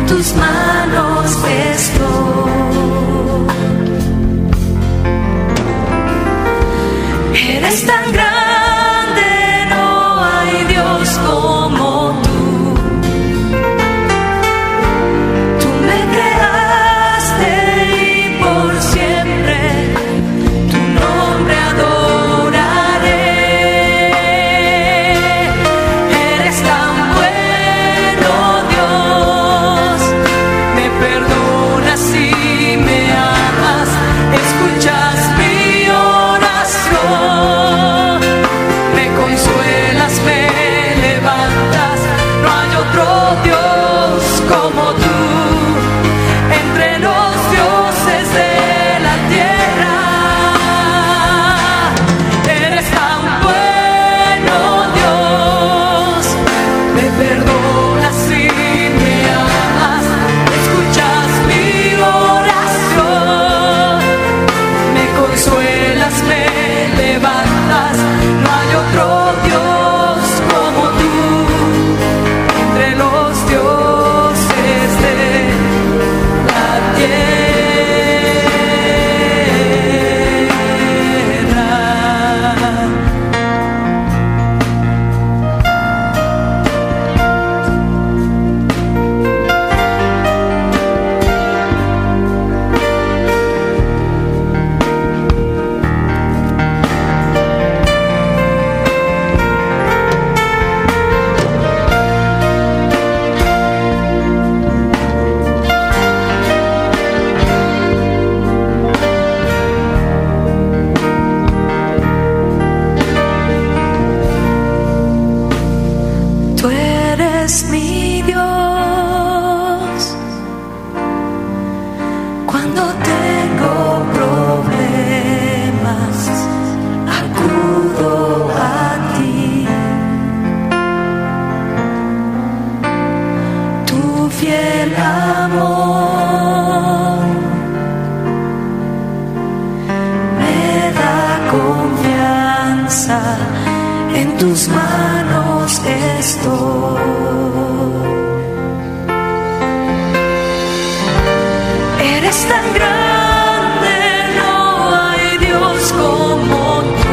tus manos estoy. Eres tan grande, no hay Dios como tú. Tú me creaste y por siempre tu nombre adoraré. Eres tan bueno, Dios, me perdonas y me amas, escuchas mi oración, me consuelas, me levantas, no hay otro Dios como tú, entre los dioses de la tierra. Eres tan bueno, Dios, me perdonas y me amas, escuchas mi oración, me consuelas, me levantas, no hay otro Dios como tú, entre los dioses de la tierra. Tú eres mi Dios, cuando tengo problemas acudo a ti. Tu fiel amor me da confianza, en tus manos estoy. Eres tan grande, no hay Dios como tú.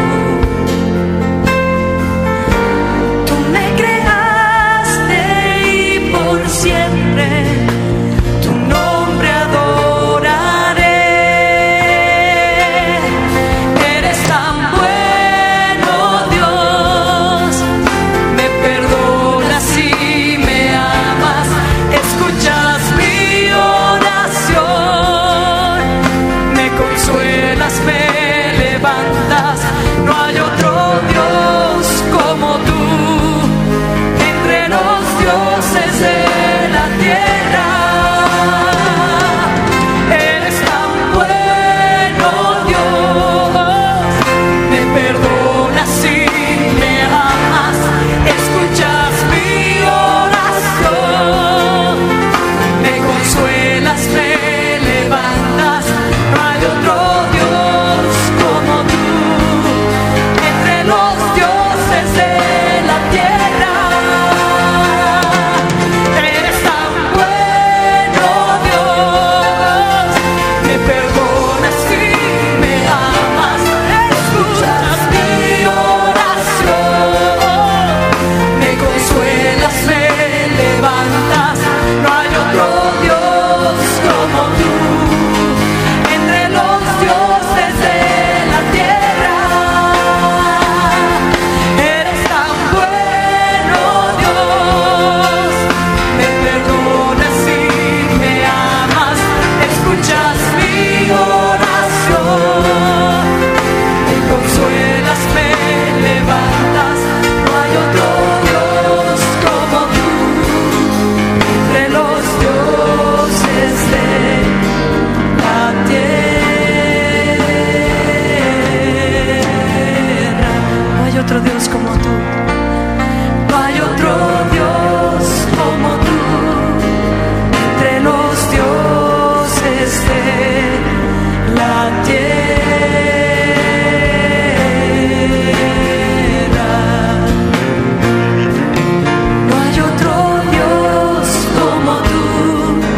Tú me creaste y por siempre tu nombre adoraré. Eres tan bueno, Dios, me perdonas y me amas, escuchas mi oración, me consuelas, me levantas, no hay otro Dios como tú, entre los dioses de la tierra. Eres tan bueno, Dios, me perdonas y me amas, escuchas mi oración, me consuelas, me levantas, no hay otro Dios como tú, entre los dioses de la tierra. Eres tan bueno, Dios, me perdonas y me amas, escuchas mi oración, me consuelas, me levantas, no hay otro Dios como tú, entre los dioses de la tierra. Eres tan bueno, Dios, me perdonas y me amas, escuchas mi oración, me consuelas, me levantas, no hay otro Dios como tú, entre los dioses de la tierra. No hay otro Dios como tú, no hay otro Dios como tú, entre los dioses de la tierra. No hay otro Dios como tú,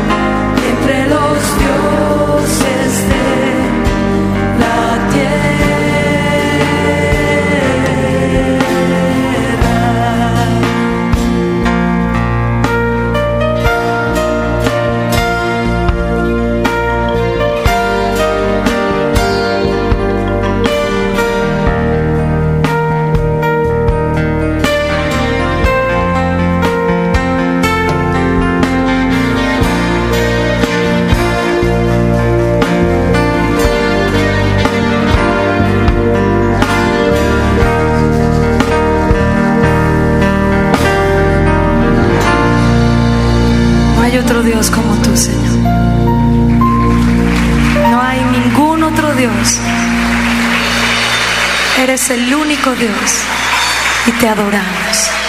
Señor. No hay ningún otro Dios. Eres el único Dios y te adoramos.